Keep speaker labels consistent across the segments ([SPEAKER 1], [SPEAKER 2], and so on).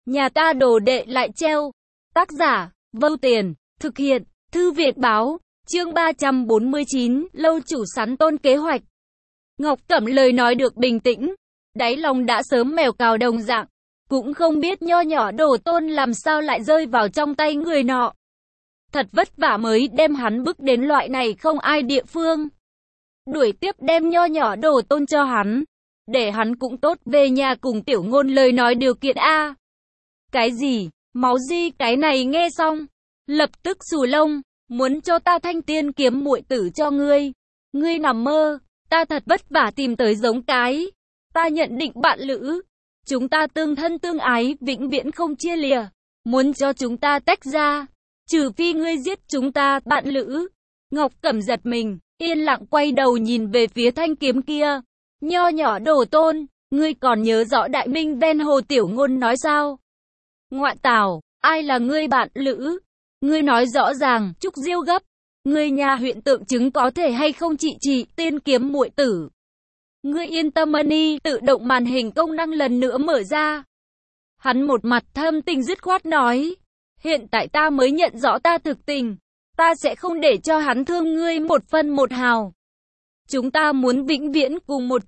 [SPEAKER 1] Nhà ta đồ đệ lại treo. Tác giả, Vâu Tiền, thực hiện, Thư viện báo, chương 349, lâu chủ sắn tôn kế hoạch. Ngọc Cẩm lời nói được bình tĩnh, đáy lòng đã sớm mèo cào đồng dạng, cũng không biết nho nhỏ Đồ Tôn làm sao lại rơi vào trong tay người nọ. Thật vất vả mới đem hắn bức đến loại này không ai địa phương. Đuổi tiếp đem nho nhỏ Đồ Tôn cho hắn, để hắn cũng tốt về nhà cùng Tiểu Ngôn lời nói điều kiện a. Cái gì? Máu Di cái này nghe xong, lập tức xù lông, muốn cho ta thanh tiên kiếm muội tử cho ngươi. Ngươi nằm mơ, ta thật vất vả tìm tới giống cái. Ta nhận định bạn lữ, chúng ta tương thân tương ái, vĩnh viễn không chia lìa. Muốn cho chúng ta tách ra, trừ phi ngươi giết chúng ta, bạn lữ. Ngọc Cẩm giật mình, yên lặng quay đầu nhìn về phía thanh kiếm kia. Nho nhỏ Đồ Tôn, ngươi còn nhớ rõ Đại Minh ven hồ Tiểu Ngôn nói sao? Ngoại tảo, ai là ngươi bạn lữ? Ngươi nói rõ ràng, Trúc Diêu gấp. Ngươi nhà huyện tượng chứng có thể hay không chị tiên kiếm muội tử? Ngươi yên tâm đi, tự động màn hình công năng lần nữa mở ra. Hắn một mặt thâm tình dứt khoát nói. Hiện tại ta mới nhận rõ ta thực tình. Ta sẽ không để cho hắn thương ngươi một phân một hào. Chúng ta muốn vĩnh viễn cùng một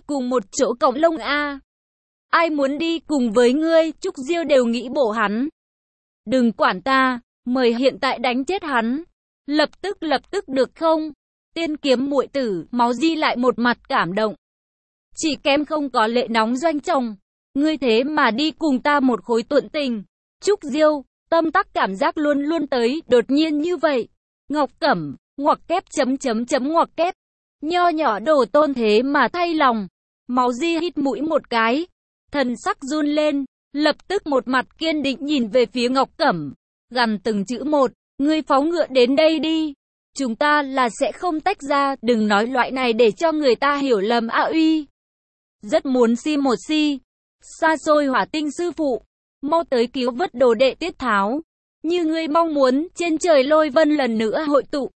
[SPEAKER 1] chỗ cộng lông a. Ai muốn đi cùng với ngươi, Trúc Diêu đều nghĩ bổ hắn. Đừng quản ta, mời hiện tại đánh chết hắn. Lập tức được không? Tiên kiếm muội tử, Máu Di lại một mặt cảm động. Chỉ kém không có lệ nóng doanh chồng. Ngươi thế mà đi cùng ta một khối tuận tình. Trúc Diêu, tâm tắc cảm giác luôn luôn tới, đột nhiên như vậy. Ngọc Cẩm, ngoặc kép ngoặc kép. Nho nhỏ Đồ Tôn thế mà thay lòng. Máu Di hít mũi một cái. Thần sắc run lên, lập tức một mặt kiên định nhìn về phía Ngọc Cẩm. Gằn từng chữ một, ngươi phóng ngựa đến đây đi. Chúng ta là sẽ không tách ra, đừng nói loại này để cho người ta hiểu lầm a uy. Rất muốn si một si. Xa xôi Hỏa Tinh sư phụ, mau tới cứu vớt đồ đệ Tiết Tháo. Như ngươi mong muốn, trên trời lôi vân lần nữa hội tụ.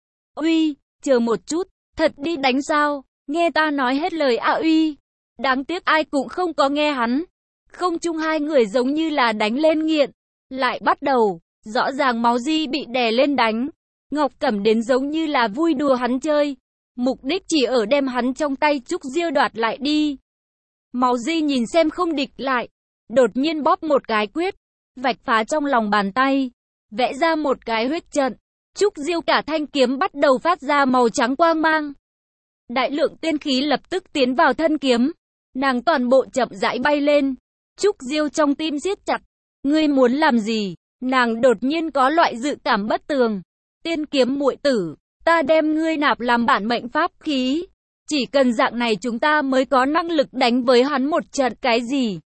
[SPEAKER 1] Uy, chờ một chút, thật đi đánh sao? Nghe ta nói hết lời a uy. Đáng tiếc ai cũng không có nghe hắn. Không chung hai người giống như là đánh lên nghiện. Lại bắt đầu, rõ ràng Máu Di bị đè lên đánh. Ngọc Cẩm đến giống như là vui đùa hắn chơi. Mục đích chỉ ở đem hắn trong tay Trúc Diêu đoạt lại đi. Máu Di nhìn xem không địch lại. Đột nhiên bóp một cái quyết. Vạch phá trong lòng bàn tay. Vẽ ra một cái huyết trận. Trúc Diêu cả thanh kiếm bắt đầu phát ra màu trắng quang mang. Đại lượng tiên khí lập tức tiến vào thân kiếm. Nàng toàn bộ chậm rãi bay lên. Trúc Diêu trong tim siết chặt. Ngươi muốn làm gì? Nàng đột nhiên có loại dự cảm bất tường. Tiên kiếm muội tử, ta đem ngươi nạp làm bản mệnh pháp khí. Chỉ cần dạng này chúng ta mới có năng lực đánh với hắn một trận. Cái gì?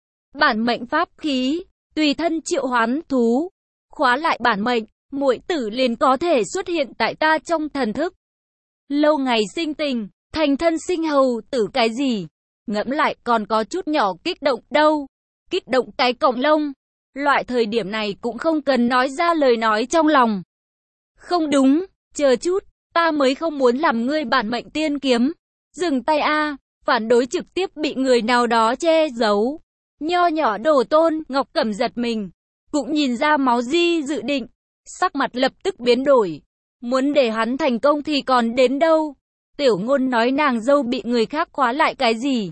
[SPEAKER 1] Bản mệnh pháp khí, tùy thân triệu hoán thú. Khóa lại bản mệnh, muội tử liền có thể xuất hiện tại ta trong thần thức. Lâu ngày sinh tình, thành thân sinh hầu tử cái gì? Ngẫm lại còn có chút nhỏ kích động đâu. Kích động cái cổng lông. Loại thời điểm này cũng không cần nói ra lời nói trong lòng. Không đúng, chờ chút, ta mới không muốn làm ngươi bản mệnh tiên kiếm. Dừng tay a, phản đối trực tiếp bị người nào đó che giấu. Nho nhỏ Đồ Tôn, Ngọc Cẩm giật mình. Cũng nhìn ra Máu Di dự định. Sắc mặt lập tức biến đổi. Muốn để hắn thành công thì còn đến đâu. Tiểu Ngôn nói nàng dâu bị người khác khóa lại cái gì?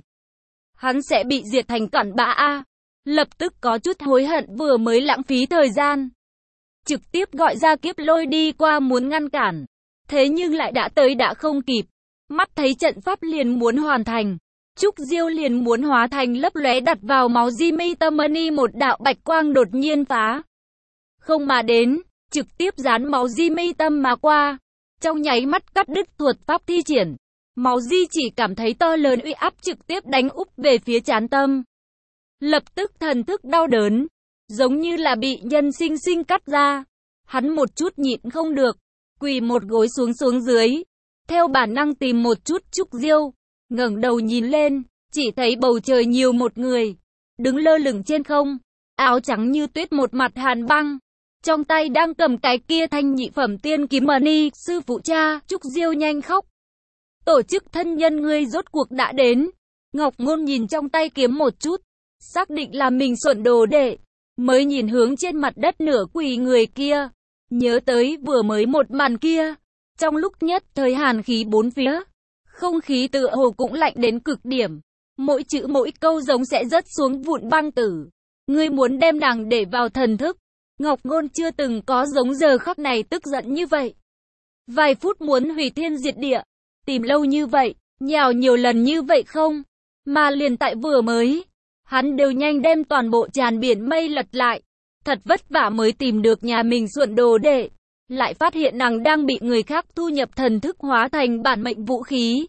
[SPEAKER 1] Hắn sẽ bị diệt thành cặn bã a. Lập tức có chút hối hận vừa mới lãng phí thời gian. Trực tiếp gọi ra Kiếp Lôi đi qua muốn ngăn cản. Thế nhưng lại đã tới đã không kịp. Mắt thấy trận pháp liền muốn hoàn thành. Trúc Diêu liền muốn hóa thành lấp lóe đặt vào Máu Di mi tâm ni một đạo bạch quang đột nhiên phá. Không mà đến, trực tiếp dán Máu Di mi tâm mà qua. Trong nháy mắt cắt đứt thuật pháp thi triển. Máu Di chỉ cảm thấy to lớn uy áp trực tiếp đánh úp về phía trán tâm. Lập tức thần thức đau đớn, giống như là bị nhân sinh sinh cắt ra. Hắn một chút nhịn không được, quỳ một gối xuống dưới. Theo bản năng tìm một chút Trúc Diêu, ngẩng đầu nhìn lên, chỉ thấy bầu trời nhiều một người, đứng lơ lửng trên không, áo trắng như tuyết một mặt hàn băng. Trong tay đang cầm cái kia thanh nhị phẩm tiên kiếm ni, sư phụ cha, Trúc Diêu nhanh khóc. Tổ chức thân nhân ngươi rốt cuộc đã đến. Ngọc Ngôn nhìn trong tay kiếm một chút, xác định là mình xuẩn đồ đệ, mới nhìn hướng trên mặt đất nửa quỳ người kia. Nhớ tới vừa mới một màn kia, trong lúc nhất thời hàn khí bốn phía, không khí tựa hồ cũng lạnh đến cực điểm. Mỗi chữ mỗi câu giống sẽ rớt xuống vụn băng tử. Ngươi muốn đem nàng để vào thần thức. Ngọc Ngôn chưa từng có giống giờ khắc này tức giận như vậy. Vài phút muốn hủy thiên diệt địa, tìm lâu như vậy, nhào nhiều lần như vậy không? Mà liền tại vừa mới, hắn đều nhanh đem toàn bộ tràn biển mây lật lại. Thật vất vả mới tìm được nhà mình xuẩn đồ đệ, lại phát hiện nàng đang bị người khác thu nhập thần thức hóa thành bản mệnh vũ khí.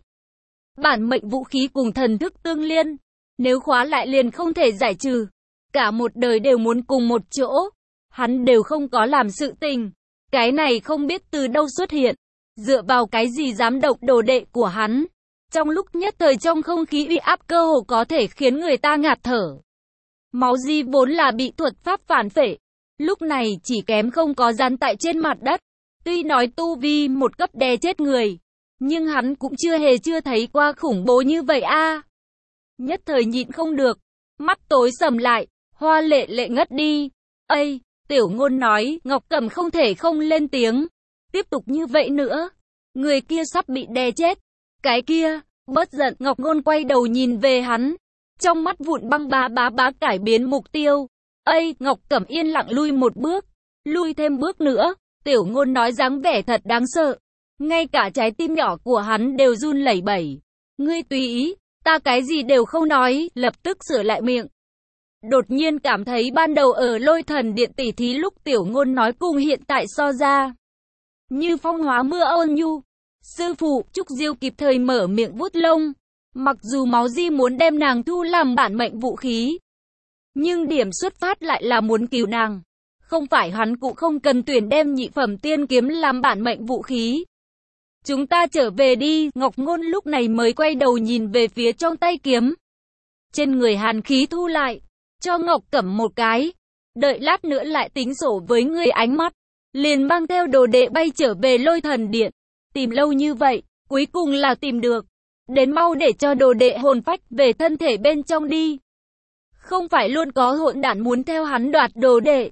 [SPEAKER 1] Bản mệnh vũ khí cùng thần thức tương liên, nếu khóa lại liền không thể giải trừ. Cả một đời đều muốn cùng một chỗ, hắn đều không có làm sự tình. Cái này không biết từ đâu xuất hiện, dựa vào cái gì dám động đồ đệ của hắn. Trong lúc nhất thời trong không khí uy áp cơ hồ có thể khiến người ta ngạt thở. Máu Di vốn là bị thuật pháp phản phệ, lúc này chỉ kém không có dán tại trên mặt đất. Tuy nói tu vi một cấp đè chết người, nhưng hắn cũng chưa thấy qua khủng bố như vậy a. Nhất thời nhịn không được, mắt tối sầm lại, Hoa Lệ Lệ ngất đi. Ây, Tiểu Ngôn nói, Ngọc Cẩm không thể không lên tiếng. Tiếp tục như vậy nữa, người kia sắp bị đè chết. Cái kia, bớt giận, Ngọc Ngôn quay đầu nhìn về hắn. Trong mắt vụn băng bá cải biến mục tiêu. Ây, Ngọc Cẩm yên lặng lui một bước, lui thêm bước nữa. Tiểu Ngôn nói dáng vẻ thật đáng sợ. Ngay cả trái tim nhỏ của hắn đều run lẩy bẩy. Ngươi tùy ý, ta cái gì đều không nói, lập tức sửa lại miệng. Đột nhiên cảm thấy ban đầu ở Lôi Thần Điện tỉ thí lúc Tiểu Ngôn nói cùng hiện tại so ra, như phong hóa mưa ôn nhu. Sư phụ, Trúc Diêu kịp thời mở miệng vuốt lông. Mặc dù Máu Di muốn đem nàng thu làm bản mệnh vũ khí, nhưng điểm xuất phát lại là muốn cứu nàng. Không phải hắn cũng không cần tuyển đem nhị phẩm tiên kiếm làm bản mệnh vũ khí. Chúng ta trở về đi, Ngọc Ngôn lúc này mới quay đầu nhìn về phía trong tay kiếm. Trên người hàn khí thu lại, cho Ngọc Cẩm một cái. Đợi lát nữa lại tính sổ với người, ánh mắt liền mang theo đồ đệ bay trở về Lôi Thần Điện. Tìm lâu như vậy, cuối cùng là tìm được. Đến mau để cho đồ đệ hồn phách về thân thể bên trong đi. Không phải luôn có hỗn đản muốn theo hắn đoạt đồ đệ.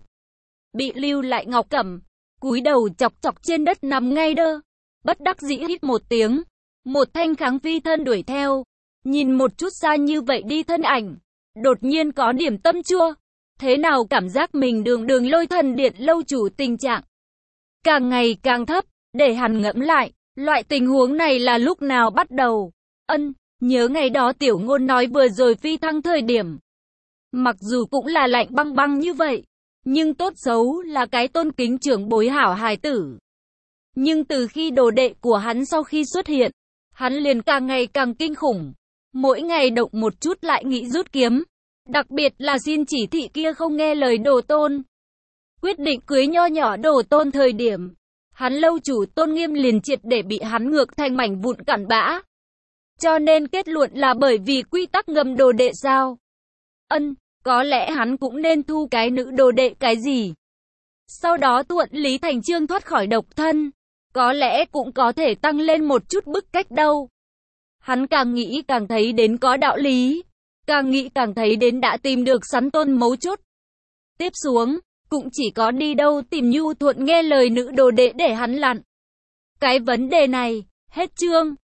[SPEAKER 1] Bị lưu lại Ngọc Cẩm, cúi đầu chọc chọc trên đất nằm ngay đơ. Bất đắc dĩ hít một tiếng, một thanh kháng phi thân đuổi theo. Nhìn một chút xa như vậy đi thân ảnh, đột nhiên có điểm tâm chua. Thế nào cảm giác mình đường Lôi Thần Điện lâu chủ tình trạng càng ngày càng thấp, để hắn ngẫm lại, loại tình huống này là lúc nào bắt đầu. Nhớ ngày đó Tiểu Ngôn nói vừa rồi phi thăng thời điểm. Mặc dù cũng là lạnh băng băng như vậy, nhưng tốt xấu là cái tôn kính trưởng bối hảo hài tử. Nhưng từ khi đồ đệ của hắn sau khi xuất hiện, hắn liền càng ngày càng kinh khủng. Mỗi ngày động một chút lại nghĩ rút kiếm. Đặc biệt là xin chỉ thị kia không nghe lời Đồ Tôn. Quyết định cưới nho nhỏ Đồ Tôn thời điểm, hắn lâu chủ tôn nghiêm liền triệt để bị hắn ngược thành mảnh vụn cặn bã. Cho nên kết luận là bởi vì quy tắc ngầm đồ đệ sao? Có lẽ hắn cũng nên thu cái nữ đồ đệ cái gì. Sau đó thuận lý thành chương thoát khỏi độc thân. Có lẽ cũng có thể tăng lên một chút bức cách đâu. Hắn càng nghĩ càng thấy đến có đạo lý. Càng nghĩ càng thấy đến đã tìm được Sắn Tôn mấu chốt. Tiếp xuống, cũng chỉ có đi đâu tìm nhu thuận nghe lời nữ đồ đệ để hắn lặn. Cái vấn đề này, hết chương.